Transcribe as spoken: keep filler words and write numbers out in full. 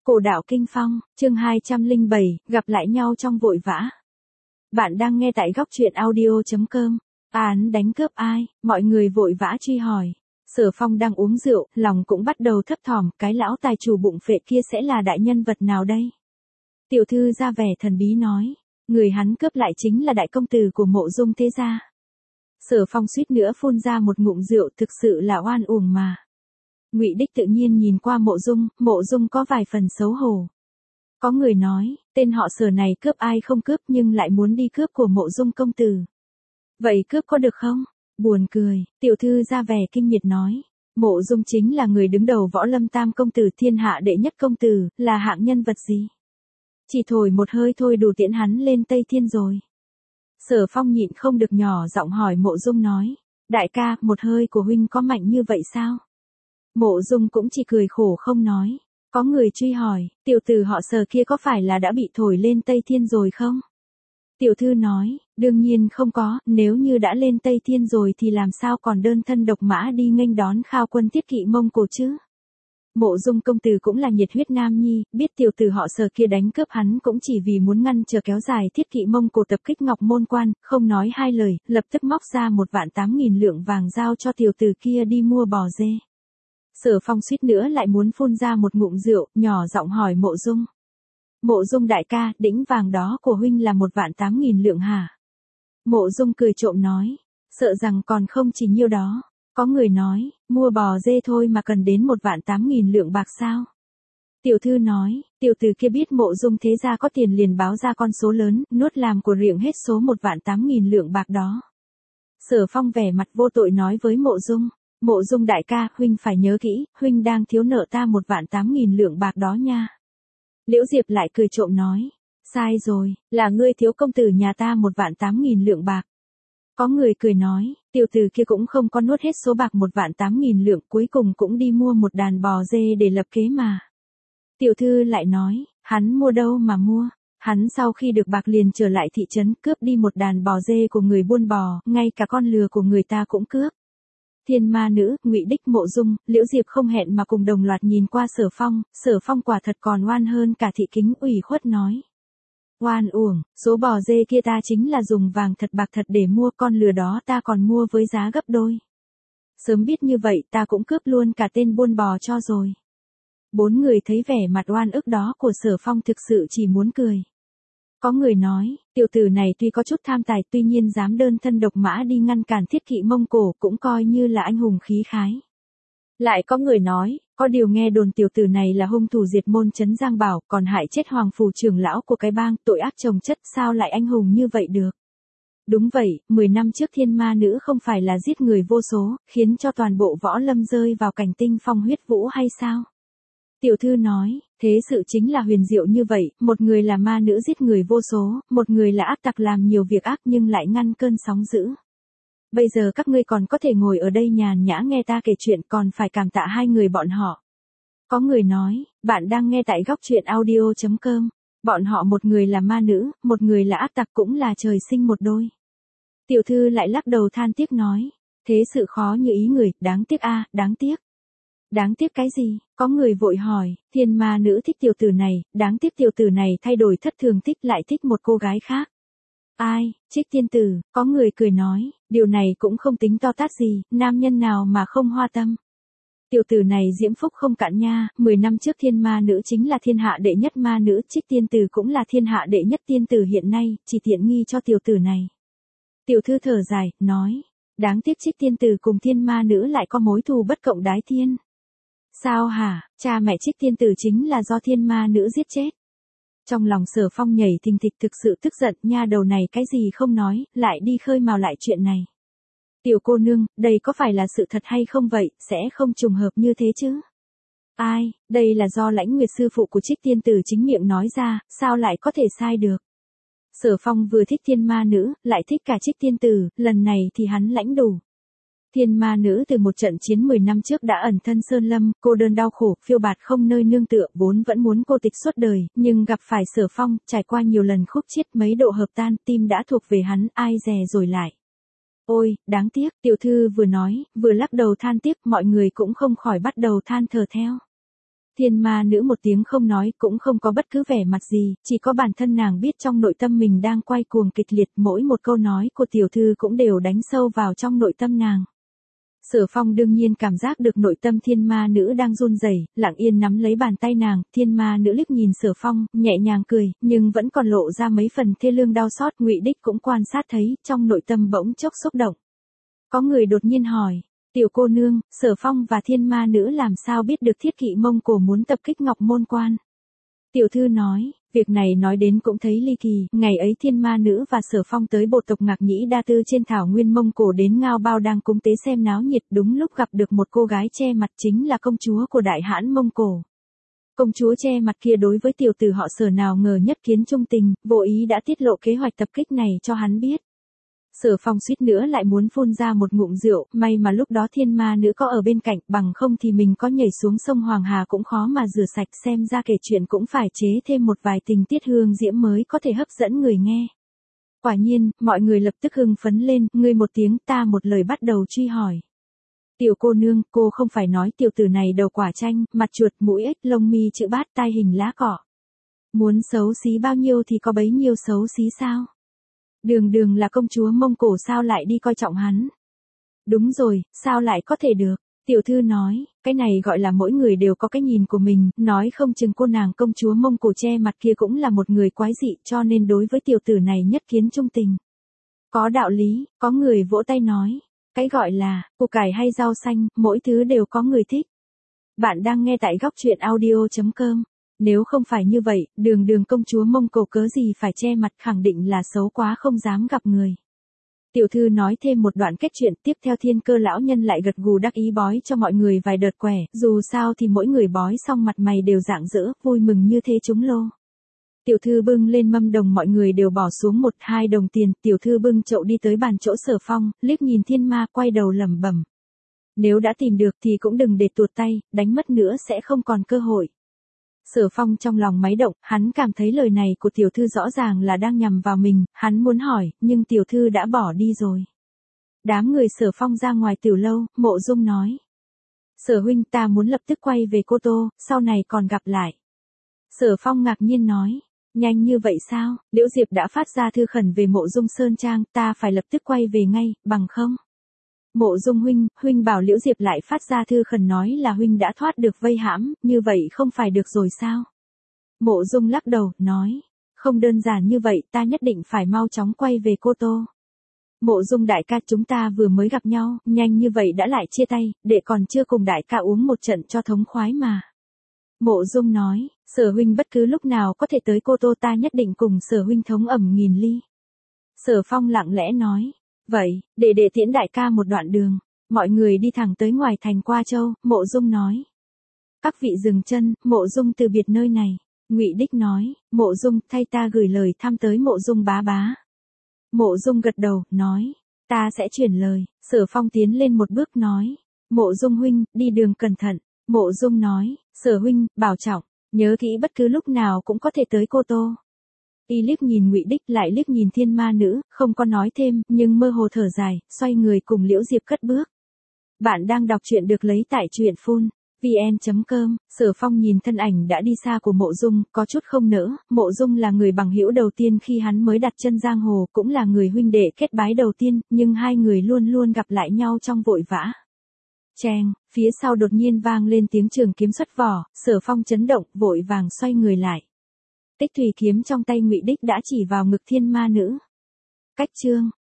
Cổ đạo kinh phong, chương hai trăm lẻ bảy, gặp lại nhau trong vội vã. Bạn đang nghe tại góc truyện audio.com. Án đánh cướp ai? Mọi người vội vã truy hỏi. Sở Phong đang uống rượu, lòng cũng bắt đầu thấp thỏm, cái lão tài chủ bụng phệ kia sẽ là đại nhân vật nào đây? Tiểu thư ra vẻ thần bí nói, người hắn cướp lại chính là đại công tử của Mộ Dung thế gia. Sở Phong suýt nữa phun ra một ngụm rượu, thực sự là oan uổng mà. Ngụy Đích tự nhiên nhìn qua Mộ Dung, Mộ Dung có vài phần xấu hổ. Có người nói, tên họ Sở này cướp ai không cướp nhưng lại muốn đi cướp của Mộ Dung công tử. Vậy cướp có được không? Buồn cười, tiểu thư ra vẻ kinh miệt nói. Mộ Dung chính là người đứng đầu võ lâm tam công tử, thiên hạ đệ nhất công tử, là hạng nhân vật gì? Chỉ thổi một hơi thôi đủ tiễn hắn lên Tây Thiên rồi. Sở Phong nhịn không được nhỏ giọng hỏi Mộ Dung nói, đại ca, một hơi của huynh có mạnh như vậy sao? Mộ Dung cũng chỉ cười khổ không nói. Có người truy hỏi, tiểu tử họ Sở kia có phải là đã bị thổi lên Tây Thiên rồi không? Tiểu thư nói, đương nhiên không có, nếu như đã lên Tây Thiên rồi thì làm sao còn đơn thân độc mã đi nghênh đón Khao quân Tiết Kỵ Mông Cổ chứ? Mộ Dung công tử cũng là nhiệt huyết nam nhi, biết tiểu tử họ Sở kia đánh cướp hắn cũng chỉ vì muốn ngăn trở kéo dài Thiết Kỵ Mông Cổ tập kích Ngọc Môn Quan, không nói hai lời, lập tức móc ra một vạn tám nghìn lượng vàng giao cho tiểu tử kia đi mua bò dê. Sở Phong suýt nữa lại muốn phun ra một ngụm rượu, nhỏ giọng hỏi Mộ Dung. Mộ Dung đại ca, đĩnh vàng đó của huynh là một vạn tám nghìn lượng hả? Mộ Dung cười trộm nói, sợ rằng còn không chỉ nhiêu đó. Có người nói, mua bò dê thôi mà cần đến một vạn tám nghìn lượng bạc sao? Tiểu thư nói, tiểu tử kia biết Mộ Dung thế gia có tiền liền báo ra con số lớn, nuốt làm của riêng hết số một vạn tám nghìn lượng bạc đó. Sở Phong vẻ mặt vô tội nói với Mộ Dung. Mộ Dung đại ca, huynh phải nhớ kỹ, huynh đang thiếu nợ ta một vạn tám nghìn lượng bạc đó nha. Liễu Diệp lại cười trộm nói, sai rồi, là ngươi thiếu công tử nhà ta một vạn tám nghìn lượng bạc. Có người cười nói, tiểu tử kia cũng không có nuốt hết số bạc một vạn tám nghìn lượng, cuối cùng cũng đi mua một đàn bò dê để lập kế mà. Tiểu thư lại nói, hắn mua đâu mà mua, hắn sau khi được bạc liền trở lại thị trấn cướp đi một đàn bò dê của người buôn bò, ngay cả con lừa của người ta cũng cướp. Thiên ma nữ, Ngụy Đích, Mộ Dung, Liễu Diệp không hẹn mà cùng đồng loạt nhìn qua Sở Phong, Sở Phong quả thật còn oan hơn cả thị kính, ủy khuất nói. Oan uổng, số bò dê kia ta chính là dùng vàng thật bạc thật để mua, con lừa đó ta còn mua với giá gấp đôi. Sớm biết như vậy ta cũng cướp luôn cả tên buôn bò cho rồi. Bốn người thấy vẻ mặt oan ức đó của Sở Phong thực sự chỉ muốn cười. Có người nói, tiểu tử này tuy có chút tham tài tuy nhiên dám đơn thân độc mã đi ngăn cản Thiết Kỵ Mông Cổ cũng coi như là anh hùng khí khái. Lại có người nói, có điều nghe đồn tiểu tử này là hung thủ diệt môn trấn Giang Bảo, còn hại chết hoàng phủ trưởng lão của cái bang, tội ác chồng chất, sao lại anh hùng như vậy được. Đúng vậy, mười năm trước thiên ma nữ không phải là giết người vô số, khiến cho toàn bộ võ lâm rơi vào cảnh tinh phong huyết vũ hay sao? Tiểu thư nói, thế sự chính là huyền diệu như vậy, một người là ma nữ giết người vô số, một người là ác tặc làm nhiều việc ác nhưng lại ngăn cơn sóng dữ. Bây giờ các ngươi còn có thể ngồi ở đây nhàn nhã nghe ta kể chuyện, còn phải cảm tạ hai người bọn họ. Có người nói, bạn đang nghe tại góc truyện audio.com, bọn họ một người là ma nữ, một người là ác tặc cũng là trời sinh một đôi. Tiểu thư lại lắc đầu than tiếc nói, thế sự khó như ý người, đáng tiếc a, đáng tiếc. Đáng tiếc cái gì? Có người vội hỏi, thiên ma nữ thích tiểu tử này, đáng tiếc tiểu tử này thay đổi thất thường thích lại thích một cô gái khác. Ai, Trích tiên tử, có người cười nói, điều này cũng không tính to tát gì, nam nhân nào mà không hoa tâm. Tiểu tử này diễm phúc không cạn nha, mười năm trước thiên ma nữ chính là thiên hạ đệ nhất ma nữ, Trích tiên tử cũng là thiên hạ đệ nhất tiên tử hiện nay, chỉ tiện nghi cho tiểu tử này. Tiểu thư thở dài, nói, đáng tiếc Trích tiên tử cùng thiên ma nữ lại có mối thù bất cộng đái thiên. Sao hả, cha mẹ Trích tiên tử chính là do thiên ma nữ giết chết. Trong lòng Sở Phong nhảy thình thịch thực sự tức giận, nha đầu này cái gì không nói, lại đi khơi mào lại chuyện này. Tiểu cô nương, đây có phải là sự thật hay không vậy, sẽ không trùng hợp như thế chứ? Ai, đây là do Lãnh Nguyệt sư phụ của Trích tiên tử chính miệng nói ra, sao lại có thể sai được? Sở Phong vừa thích thiên ma nữ, lại thích cả Trích tiên tử, lần này thì hắn lãnh đủ. Thiên ma nữ từ một trận chiến mười năm trước đã ẩn thân Sơn Lâm, cô đơn đau khổ, phiêu bạt không nơi nương tựa, vốn vẫn muốn cô tịch suốt đời, nhưng gặp phải Sở Phong, trải qua nhiều lần khúc chiết mấy độ hợp tan, tim đã thuộc về hắn, ai dè rồi lại. Ôi, đáng tiếc, tiểu thư vừa nói, vừa lắc đầu than tiếc, mọi người cũng không khỏi bắt đầu than thở theo. Thiên ma nữ một tiếng không nói, cũng không có bất cứ vẻ mặt gì, chỉ có bản thân nàng biết trong nội tâm mình đang quay cuồng kịch liệt, mỗi một câu nói của tiểu thư cũng đều đánh sâu vào trong nội tâm nàng. Sở Phong đương nhiên cảm giác được nội tâm thiên ma nữ đang run rẩy, lặng yên nắm lấy bàn tay nàng, thiên ma nữ liếc nhìn Sở Phong, nhẹ nhàng cười, nhưng vẫn còn lộ ra mấy phần thê lương đau xót, Ngụy Đích cũng quan sát thấy, trong nội tâm bỗng chốc xúc động. Có người đột nhiên hỏi, tiểu cô nương, Sở Phong và thiên ma nữ làm sao biết được thiết kỵ Mông Cổ muốn tập kích Ngọc Môn Quan? Tiểu thư nói, việc này nói đến cũng thấy ly kỳ, ngày ấy thiên ma nữ và Sở Phong tới bộ tộc Ngạc Nhĩ Đa Tư trên thảo nguyên Mông Cổ đến Ngao Bao đang cúng tế xem náo nhiệt, đúng lúc gặp được một cô gái che mặt chính là công chúa của đại hãn Mông Cổ. Công chúa che mặt kia đối với tiểu tử họ Sở nào ngờ nhất kiến trung tình, vô ý đã tiết lộ kế hoạch tập kích này cho hắn biết. Sở Phong suýt nữa lại muốn phun ra một ngụm rượu, may mà lúc đó thiên ma nữ có ở bên cạnh, bằng không thì mình có nhảy xuống sông Hoàng Hà cũng khó mà rửa sạch, xem ra kể chuyện cũng phải chế thêm một vài tình tiết hương diễm mới có thể hấp dẫn người nghe. Quả nhiên, mọi người lập tức hưng phấn lên, ngươi một tiếng ta một lời bắt đầu truy hỏi. Tiểu cô nương, cô không phải nói tiểu tử này đầu quả chanh, mặt chuột, mũi ếch, lông mi chữ bát, tai hình lá cọ. Muốn xấu xí bao nhiêu thì có bấy nhiêu xấu xí sao? Đường đường là công chúa Mông Cổ sao lại đi coi trọng hắn? Đúng rồi, sao lại có thể được? Tiểu thư nói, cái này gọi là mỗi người đều có cái nhìn của mình, nói không chừng cô nàng công chúa Mông Cổ che mặt kia cũng là một người quái dị, cho nên đối với tiểu tử này nhất kiến trung tình. Có đạo lý, có người vỗ tay nói, cái gọi là, củ cải hay rau xanh, mỗi thứ đều có người thích. Bạn đang nghe tại góc truyện audio chấm com. Nếu không phải như vậy, đường đường công chúa Mông Cổ cớ gì phải che mặt, khẳng định là xấu quá không dám gặp người. Tiểu thư nói thêm một đoạn kết chuyện, tiếp theo thiên cơ lão nhân lại gật gù đắc ý bói cho mọi người vài đợt quẻ, dù sao thì mỗi người bói xong mặt mày đều rạng rỡ, vui mừng như thế trúng lô. Tiểu thư bưng lên mâm đồng, mọi người đều bỏ xuống một hai đồng tiền, tiểu thư bưng chậu đi tới bàn chỗ Sở Phong, liếc nhìn thiên ma, quay đầu lẩm bẩm. Nếu đã tìm được thì cũng đừng để tuột tay, đánh mất nữa sẽ không còn cơ hội. Sở Phong trong lòng máy động, hắn cảm thấy lời này của tiểu thư rõ ràng là đang nhằm vào mình, hắn muốn hỏi, nhưng tiểu thư đã bỏ đi rồi. Đám người Sở Phong ra ngoài tiểu lâu, Mộ Dung nói. Sở huynh, ta muốn lập tức quay về Cô Tô, sau này còn gặp lại. Sở Phong ngạc nhiên nói, nhanh như vậy sao? Liễu Diệp đã phát ra thư khẩn về Mộ Dung Sơn Trang, ta phải lập tức quay về ngay, bằng không? Mộ Dung huynh, huynh bảo Liễu Diệp lại phát ra thư khẩn nói là huynh đã thoát được vây hãm, như vậy không phải được rồi sao? Mộ Dung lắc đầu, nói, không đơn giản như vậy, ta nhất định phải mau chóng quay về Cô Tô. Mộ Dung đại ca, chúng ta vừa mới gặp nhau, nhanh như vậy đã lại chia tay, đệ còn chưa cùng đại ca uống một trận cho thống khoái mà. Mộ Dung nói, Sở huynh bất cứ lúc nào có thể tới Cô Tô, ta nhất định cùng Sở huynh thống ẩm nghìn ly. Sở Phong lặng lẽ nói, vậy, để đệ tiễn đại ca một đoạn đường. Mọi người đi thẳng tới ngoài thành Qua Châu, Mộ Dung nói. Các vị dừng chân, Mộ Dung từ biệt nơi này. Ngụy Đích nói, Mộ Dung, thay ta gửi lời thăm tới Mộ Dung bá bá. Mộ Dung gật đầu, nói, ta sẽ chuyển lời. Sở Phong tiến lên một bước nói, Mộ Dung huynh, đi đường cẩn thận. Mộ Dung nói, Sở huynh, bảo trọng, nhớ kỹ bất cứ lúc nào cũng có thể tới Cô Tô. Y liếc nhìn Ngụy Đích, lại liếc nhìn thiên ma nữ, không có nói thêm, nhưng mơ hồ thở dài, xoay người cùng Liễu Diệp cất bước. Bạn đang đọc truyện được lấy tại truyện phun vn chấm com. Sở Phong nhìn thân ảnh đã đi xa của Mộ Dung, có chút không nỡ. Mộ Dung là người bằng hữu đầu tiên khi hắn mới đặt chân giang hồ, cũng là người huynh đệ kết bái đầu tiên, nhưng hai người luôn luôn gặp lại nhau trong vội vã. Cheng, phía sau đột nhiên vang lên tiếng trường kiếm xuất vỏ, Sở Phong chấn động, vội vàng xoay người lại. Tích thủy kiếm trong tay Ngụy Đích đã chỉ vào ngực thiên ma nữ. Cách chương